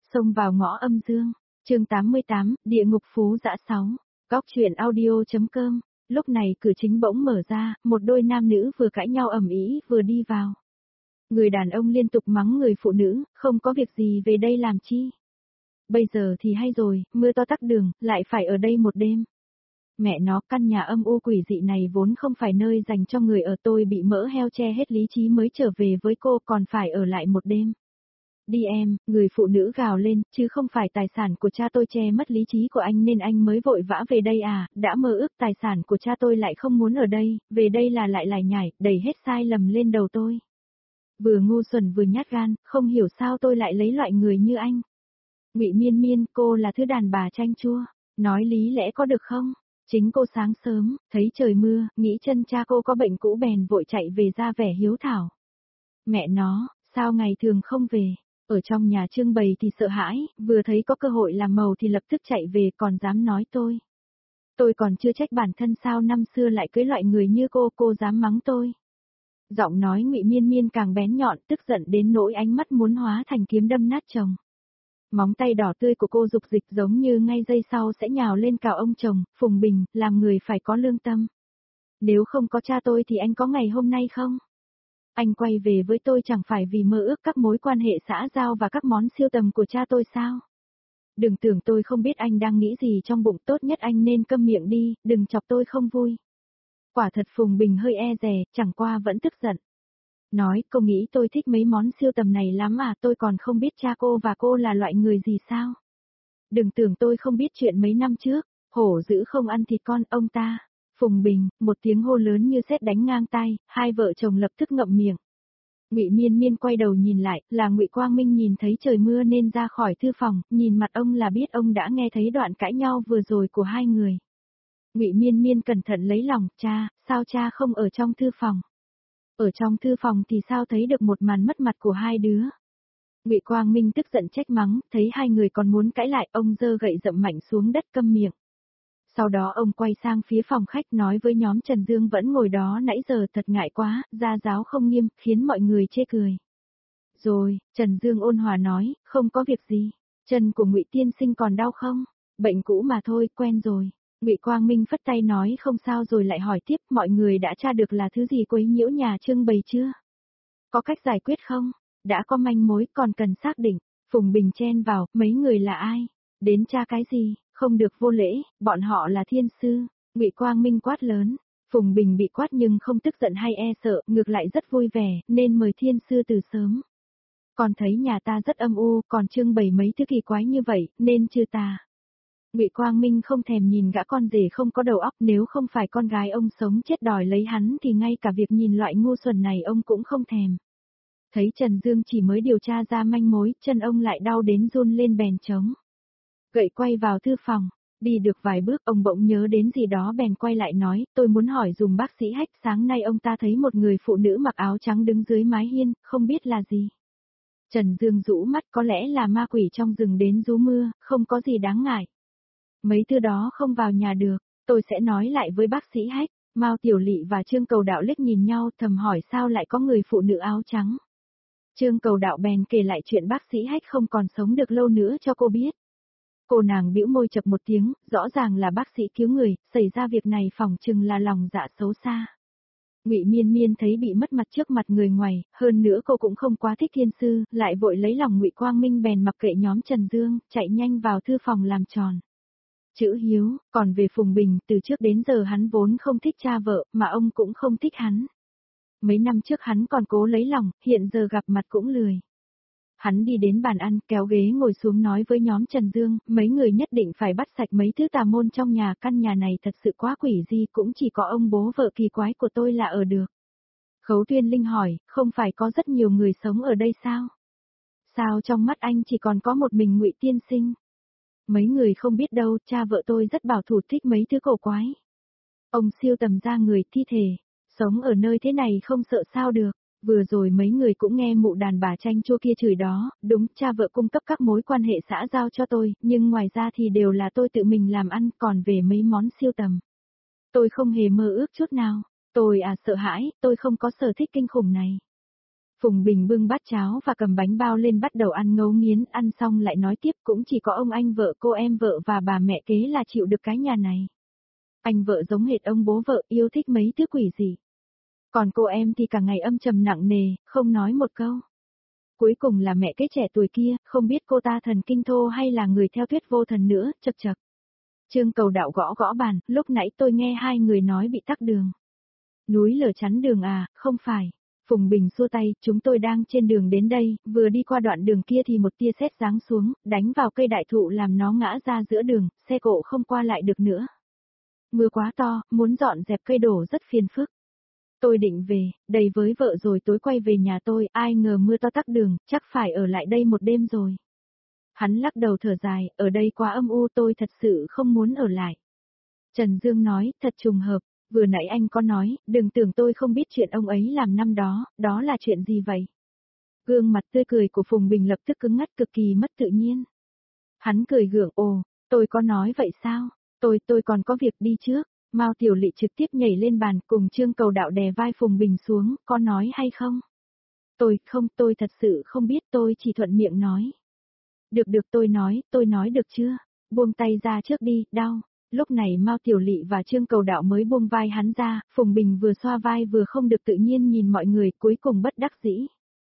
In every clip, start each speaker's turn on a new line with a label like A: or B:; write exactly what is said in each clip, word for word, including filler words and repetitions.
A: Xông vào ngõ âm dương, chương tám mươi tám, địa ngục phú dã sáu, góc truyện audio.com, lúc này cửa chính bỗng mở ra, một đôi nam nữ vừa cãi nhau ầm ĩ vừa đi vào. Người đàn ông liên tục mắng người phụ nữ, không có việc gì về đây làm chi. Bây giờ thì hay rồi, mưa to tắc đường, lại phải ở đây một đêm. Mẹ nó, căn nhà âm u quỷ dị này vốn không phải nơi dành cho người ở, tôi bị mỡ heo che hết lý trí mới trở về với cô, còn phải ở lại một đêm. Đi em, người phụ nữ gào lên, chứ không phải tài sản của cha tôi che mất lý trí của anh nên anh mới vội vã về đây à, đã mơ ước tài sản của cha tôi lại không muốn ở đây, về đây là lại lải nhải, đẩy hết sai lầm lên đầu tôi. Vừa ngu xuẩn vừa nhát gan, không hiểu sao tôi lại lấy loại người như anh. Ngụy Miên Miên, cô là thứ đàn bà chanh chua, nói lý lẽ có được không? Chính cô sáng sớm, thấy trời mưa, nghĩ chân cha cô có bệnh cũ bèn vội chạy về ra vẻ hiếu thảo. Mẹ nó, sao ngày thường không về? Ở trong nhà trưng bày thì sợ hãi, vừa thấy có cơ hội làm màu thì lập tức chạy về, còn dám nói tôi. Tôi còn chưa trách bản thân sao năm xưa lại cưới loại người như cô, cô dám mắng tôi. Giọng nói Ngụy Miên Miên càng bén nhọn, tức giận đến nỗi ánh mắt muốn hóa thành kiếm đâm nát chồng. Móng tay đỏ tươi của cô dục dịch giống như ngay giây sau sẽ nhào lên cào ông chồng, Phùng Bình, làm người phải có lương tâm. Nếu không có cha tôi thì anh có ngày hôm nay không? Anh quay về với tôi chẳng phải vì mơ ước các mối quan hệ xã giao và các món siêu tầm của cha tôi sao? Đừng tưởng tôi không biết anh đang nghĩ gì trong bụng, tốt nhất anh nên câm miệng đi, đừng chọc tôi không vui. Quả thật Phùng Bình hơi e dè, chẳng qua vẫn tức giận. Nói, cô nghĩ tôi thích mấy món siêu tầm này lắm à, tôi còn không biết cha cô và cô là loại người gì sao? Đừng tưởng tôi không biết chuyện mấy năm trước, hổ dữ không ăn thịt con, ông ta. Phùng Bình, một tiếng hô lớn như sét đánh ngang tai, hai vợ chồng lập tức ngậm miệng. Ngụy Miên Miên quay đầu nhìn lại, là Ngụy Quang Minh nhìn thấy trời mưa nên ra khỏi thư phòng, nhìn mặt ông là biết ông đã nghe thấy đoạn cãi nhau vừa rồi của hai người. Ngụy Miên Miên cẩn thận lấy lòng, cha, sao cha không ở trong thư phòng? Ở trong thư phòng thì sao thấy được một màn mất mặt của hai đứa? Ngụy Quang Minh tức giận trách mắng, thấy hai người còn muốn cãi lại, ông giơ gậy dậm mạnh xuống đất câm miệng. Sau đó ông quay sang phía phòng khách nói với nhóm Trần Dương vẫn ngồi đó nãy giờ, thật ngại quá, gia giáo không nghiêm, khiến mọi người chê cười. Rồi, Trần Dương ôn hòa nói, không có việc gì, chân của Ngụy tiên sinh còn đau không? Bệnh cũ mà thôi, quen rồi. Ngụy Quang Minh phất tay nói không sao rồi lại hỏi tiếp, mọi người đã tra được là thứ gì quấy nhiễu nhà trưng bày chưa? Có cách giải quyết không? Đã có manh mối, còn cần xác định. Phùng Bình chen vào, mấy người là ai? Đến tra cái gì? Không được vô lễ, bọn họ là thiên sư. Ngụy Quang Minh quát lớn. Phùng Bình bị quát nhưng không tức giận hay e sợ, ngược lại rất vui vẻ, nên mời thiên sư từ sớm. Còn thấy nhà ta rất âm u, còn trưng bày mấy thứ kỳ quái như vậy, nên trừ tà. Ngụy Quang Minh không thèm nhìn gã con rể không có đầu óc, nếu không phải con gái ông sống chết đòi lấy hắn thì ngay cả việc nhìn loại ngu xuẩn này ông cũng không thèm. Thấy Trần Dương chỉ mới điều tra ra manh mối, chân ông lại đau đến run lên bèn trống. Gậy quay vào thư phòng, đi được vài bước ông bỗng nhớ đến gì đó bèn quay lại nói, tôi muốn hỏi dùm bác sĩ Hách, sáng nay ông ta thấy một người phụ nữ mặc áo trắng đứng dưới mái hiên, không biết là gì. Trần Dương rũ mắt, có lẽ là ma quỷ trong rừng đến rú mưa, không có gì đáng ngại. Mấy thứ đó không vào nhà được, tôi sẽ nói lại với bác sĩ Hách. Mao Tiểu Lị và Trương Cầu Đạo liếc nhìn nhau, thầm hỏi sao lại có người phụ nữ áo trắng. Trương Cầu Đạo bèn kể lại chuyện bác sĩ Hách không còn sống được lâu nữa cho cô biết. Cô nàng bĩu môi chập một tiếng, rõ ràng là bác sĩ cứu người, xảy ra việc này phỏng chừng là lòng dạ xấu xa. Ngụy Miên Miên thấy bị mất mặt trước mặt người ngoài, hơn nữa cô cũng không quá thích thiên sư, lại vội lấy lòng Ngụy Quang Minh bèn mặc kệ nhóm Trần Dương, chạy nhanh vào thư phòng làm tròn. Chữ hiếu, còn về Phùng Bình, từ trước đến giờ hắn vốn không thích cha vợ, mà ông cũng không thích hắn. Mấy năm trước hắn còn cố lấy lòng, hiện giờ gặp mặt cũng lười. Hắn đi đến bàn ăn, kéo ghế ngồi xuống nói với nhóm Trần Dương, mấy người nhất định phải bắt sạch mấy thứ tà môn trong nhà, căn nhà này thật sự quá quỷ dị, cũng chỉ có ông bố vợ kỳ quái của tôi là ở được. Khấu Tuyên Linh hỏi, không phải có rất nhiều người sống ở đây sao? Sao trong mắt anh chỉ còn có một mình Ngụy tiên sinh? Mấy người không biết đâu, cha vợ tôi rất bảo thủ, thích mấy thứ cổ quái. Ông siêu tầm ra người thi thể, sống ở nơi thế này không sợ sao được. Vừa rồi mấy người cũng nghe mụ đàn bà chanh chua kia chửi đó, đúng, cha vợ cung cấp các mối quan hệ xã giao cho tôi, nhưng ngoài ra thì đều là tôi tự mình làm ăn, còn về mấy món siêu tầm. Tôi không hề mơ ước chút nào, tôi à sợ hãi, tôi không có sở thích kinh khủng này. Phùng Bình bưng bát cháo và cầm bánh bao lên bắt đầu ăn ngấu nghiến, ăn xong lại nói tiếp cũng chỉ có ông anh vợ cô em vợ và bà mẹ kế là chịu được cái nhà này. Anh vợ giống hệt ông bố vợ, yêu thích mấy thứ quỷ gì. Còn cô em thì cả ngày âm trầm nặng nề, không nói một câu. Cuối cùng là mẹ kế trẻ tuổi kia, không biết cô ta thần kinh thô hay là người theo thuyết vô thần nữa, chật chật. Trương Cầu Đạo gõ gõ bàn, lúc nãy tôi nghe hai người nói bị tắc đường. Núi lở chắn đường à, không phải. Phùng Bình xua tay, chúng tôi đang trên đường đến đây, vừa đi qua đoạn đường kia thì một tia sét giáng xuống, đánh vào cây đại thụ làm nó ngã ra giữa đường, xe cộ không qua lại được nữa. Mưa quá to, muốn dọn dẹp cây đổ rất phiền phức. Tôi định về, đầy với vợ rồi tối quay về nhà tôi, ai ngờ mưa to tắc đường, chắc phải ở lại đây một đêm rồi. Hắn lắc đầu thở dài, ở đây quá âm u tôi thật sự không muốn ở lại. Trần Dương nói, thật trùng hợp, vừa nãy anh có nói, đừng tưởng tôi không biết chuyện ông ấy làm năm đó, đó là chuyện gì vậy? Gương mặt tươi cười của Phùng Bình lập tức cứng ngắt cực kỳ mất tự nhiên. Hắn cười gượng, ồ, tôi có nói vậy sao? Tôi, tôi còn có việc đi trước. Mao Tiểu Lệ trực tiếp nhảy lên bàn cùng Trương Cầu Đạo đè vai Phùng Bình xuống, có nói hay không? Tôi, không, tôi thật sự không biết, tôi chỉ thuận miệng nói. Được được tôi nói, tôi nói được chưa? Buông tay ra trước đi, đau. Lúc này Mao Tiểu Lệ và Trương Cầu Đạo mới buông vai hắn ra, Phùng Bình vừa xoa vai vừa không được tự nhiên nhìn mọi người, cuối cùng bất đắc dĩ.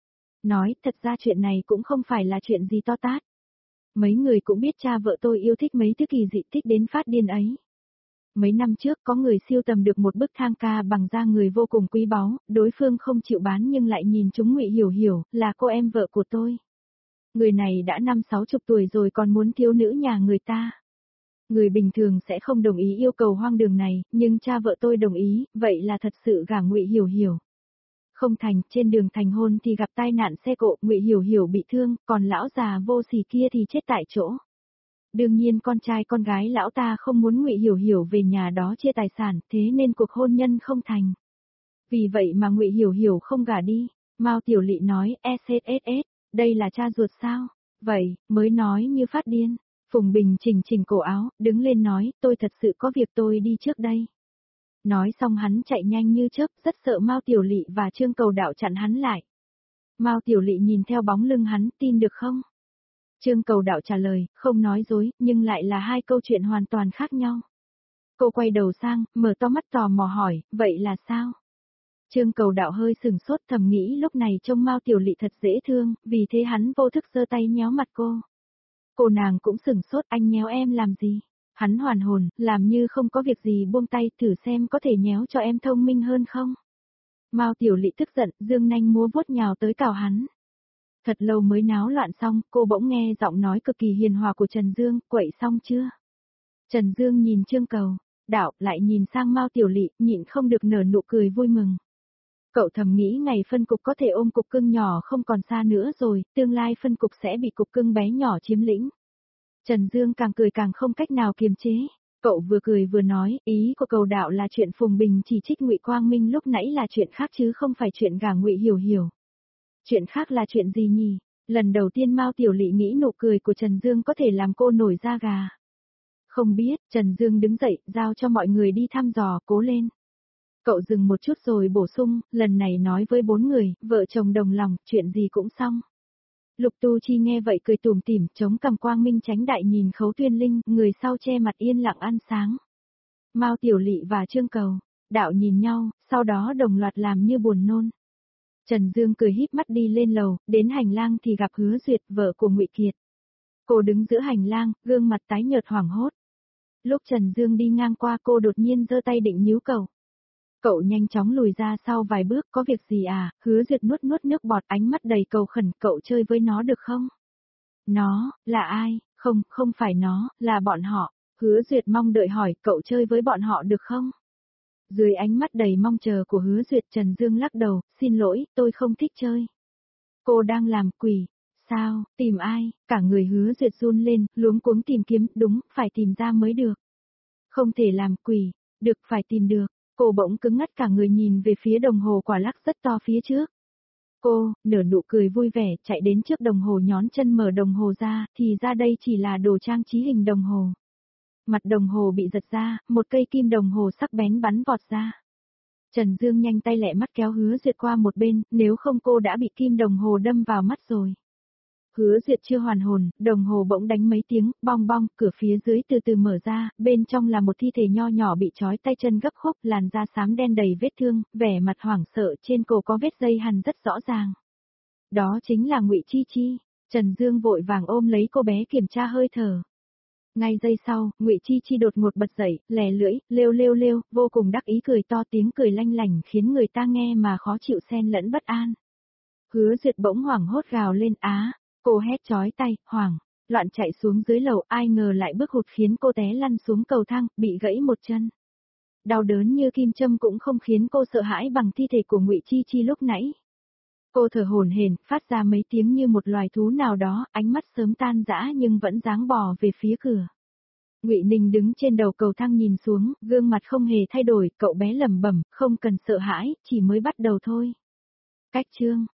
A: Nói, thật ra chuyện này cũng không phải là chuyện gì to tát. Mấy người cũng biết cha vợ tôi yêu thích mấy thứ kỳ dị thích đến phát điên ấy. Mấy năm trước có người siêu tầm được một bức thang ca bằng da người vô cùng quý báu, đối phương không chịu bán nhưng lại nhìn chúng Ngụy Hiểu Hiểu, là cô em vợ của tôi. Người này đã năm sáu chục tuổi rồi còn muốn thiếu nữ nhà người ta. Người bình thường sẽ không đồng ý yêu cầu hoang đường này, nhưng cha vợ tôi đồng ý, vậy là thật sự gả Ngụy Hiểu Hiểu. Không thành, trên đường thành hôn thì gặp tai nạn xe cộ, Ngụy Hiểu Hiểu bị thương, còn lão già vô sỉ kia thì chết tại chỗ. Đương nhiên con trai con gái lão ta không muốn Ngụy Hiểu Hiểu về nhà đó chia tài sản, thế nên cuộc hôn nhân không thành. Vì vậy mà Ngụy Hiểu Hiểu không gả đi. Mao Tiểu Lệ nói, ét ét ét, đây là cha ruột sao? Vậy, mới nói như phát điên. Phùng Bình chỉnh chỉnh cổ áo, đứng lên nói, tôi thật sự có việc tôi đi trước đây. Nói xong hắn chạy nhanh như chớp, rất sợ Mao Tiểu Lệ và Trương Cầu Đạo chặn hắn lại. Mao Tiểu Lệ nhìn theo bóng lưng hắn, tin được không? Trương Cầu Đạo trả lời, không nói dối, nhưng lại là hai câu chuyện hoàn toàn khác nhau. Cô quay đầu sang, mở to mắt tò mò hỏi, vậy là sao? Trương Cầu Đạo hơi sừng sốt thầm nghĩ lúc này trông Mao Tiểu Lệ thật dễ thương, vì thế hắn vô thức giơ tay nhéo mặt cô. Cô nàng cũng sừng sốt, anh nhéo em làm gì? Hắn hoàn hồn, làm như không có việc gì buông tay, thử xem có thể nhéo cho em thông minh hơn không? Mao Tiểu Lệ tức giận, dương nanh múa vuốt nhào tới cào hắn. Thật lâu mới náo loạn xong, cô bỗng nghe giọng nói cực kỳ hiền hòa của Trần Dương, quậy xong chưa? Trần Dương nhìn Trương Cầu Đạo, lại nhìn sang Mao Tiểu Lệ, nhịn không được nở nụ cười vui mừng. Cậu thầm nghĩ ngày phân cục có thể ôm cục cưng nhỏ không còn xa nữa rồi, tương lai phân cục sẽ bị cục cưng bé nhỏ chiếm lĩnh. Trần Dương càng cười càng không cách nào kiềm chế. Cậu vừa cười vừa nói, ý của Cầu Đạo là chuyện Phùng Bình chỉ trích Ngụy Quang Minh lúc nãy là chuyện khác chứ không phải chuyện gả Ngụy Hiểu Hiểu. Chuyện khác là chuyện gì nhỉ? Lần đầu tiên Mao Tiểu Lệ nghĩ nụ cười của Trần Dương có thể làm cô nổi da gà. Không biết, Trần Dương đứng dậy, giao cho mọi người đi thăm dò, cố lên. Cậu dừng một chút rồi bổ sung, lần này nói với bốn người, vợ chồng đồng lòng, chuyện gì cũng xong. Lục Tu Chi nghe vậy cười tủm tỉm, chống cằm Quang Minh tránh đại nhìn Khấu Tuyên Linh, người sau che mặt yên lặng ăn sáng. Mao Tiểu Lệ và Trương Cầu Đạo nhìn nhau, sau đó đồng loạt làm như buồn nôn. Trần Dương cười híp mắt đi lên lầu, đến hành lang thì gặp Hứa Duyệt, vợ của Ngụy Kiệt. Cô đứng giữa hành lang, gương mặt tái nhợt hoảng hốt. Lúc Trần Dương đi ngang qua cô đột nhiên giơ tay định níu cậu. Cậu nhanh chóng lùi ra sau vài bước, có việc gì à? Hứa Duyệt nuốt nuốt nước bọt, ánh mắt đầy cầu khẩn, cậu chơi với nó được không? Nó, là ai? Không, không phải nó, là bọn họ. Hứa Duyệt mong đợi hỏi, cậu chơi với bọn họ được không? Dưới ánh mắt đầy mong chờ của Hứa Duyệt, Trần Dương lắc đầu, xin lỗi, tôi không thích chơi. Cô đang làm quỷ. Sao, tìm ai? Cả người Hứa Duyệt run lên, luống cuống tìm kiếm, đúng, phải tìm ra mới được. Không thể làm quỷ, được phải tìm được. Cô bỗng cứng ngắt cả người nhìn về phía đồng hồ quả lắc rất to phía trước. Cô, nở nụ cười vui vẻ, chạy đến trước đồng hồ nhón chân mở đồng hồ ra, thì ra đây chỉ là đồ trang trí hình đồng hồ. Mặt đồng hồ bị giật ra, một cây kim đồng hồ sắc bén bắn vọt ra. Trần Dương nhanh tay lẹ mắt kéo Hứa Duyệt qua một bên, nếu không cô đã bị kim đồng hồ đâm vào mắt rồi. Hứa Duyệt chưa hoàn hồn, đồng hồ bỗng đánh mấy tiếng, bong bong, cửa phía dưới từ từ mở ra, bên trong là một thi thể nho nhỏ bị trói tay chân gấp khúc, làn da xám đen đầy vết thương, vẻ mặt hoảng sợ, trên cổ có vết dây hằn rất rõ ràng. Đó chính là Ngụy Chi Chi. Trần Dương vội vàng ôm lấy cô bé kiểm tra hơi thở. Ngay giây sau, Ngụy Chi Chi đột ngột bật dậy, lè lưỡi, lêu lêu lêu, vô cùng đắc ý cười to, tiếng cười lanh lảnh khiến người ta nghe mà khó chịu xen lẫn bất an. Hứa Duyệt bỗng hoảng hốt gào lên, á, cô hét chói tay, hoảng, loạn chạy xuống dưới lầu, ai ngờ lại bước hụt khiến cô té lăn xuống cầu thang, bị gãy một chân. Đau đớn như kim châm cũng không khiến cô sợ hãi bằng thi thể của Ngụy Chi Chi lúc nãy. Cô thở hổn hển, phát ra mấy tiếng như một loài thú nào đó, ánh mắt sớm tan rã nhưng vẫn dáng bò về phía cửa. Ngụy Ninh đứng trên đầu cầu thang nhìn xuống, gương mặt không hề thay đổi, cậu bé lẩm bẩm, không cần sợ hãi, chỉ mới bắt đầu thôi. Cách chương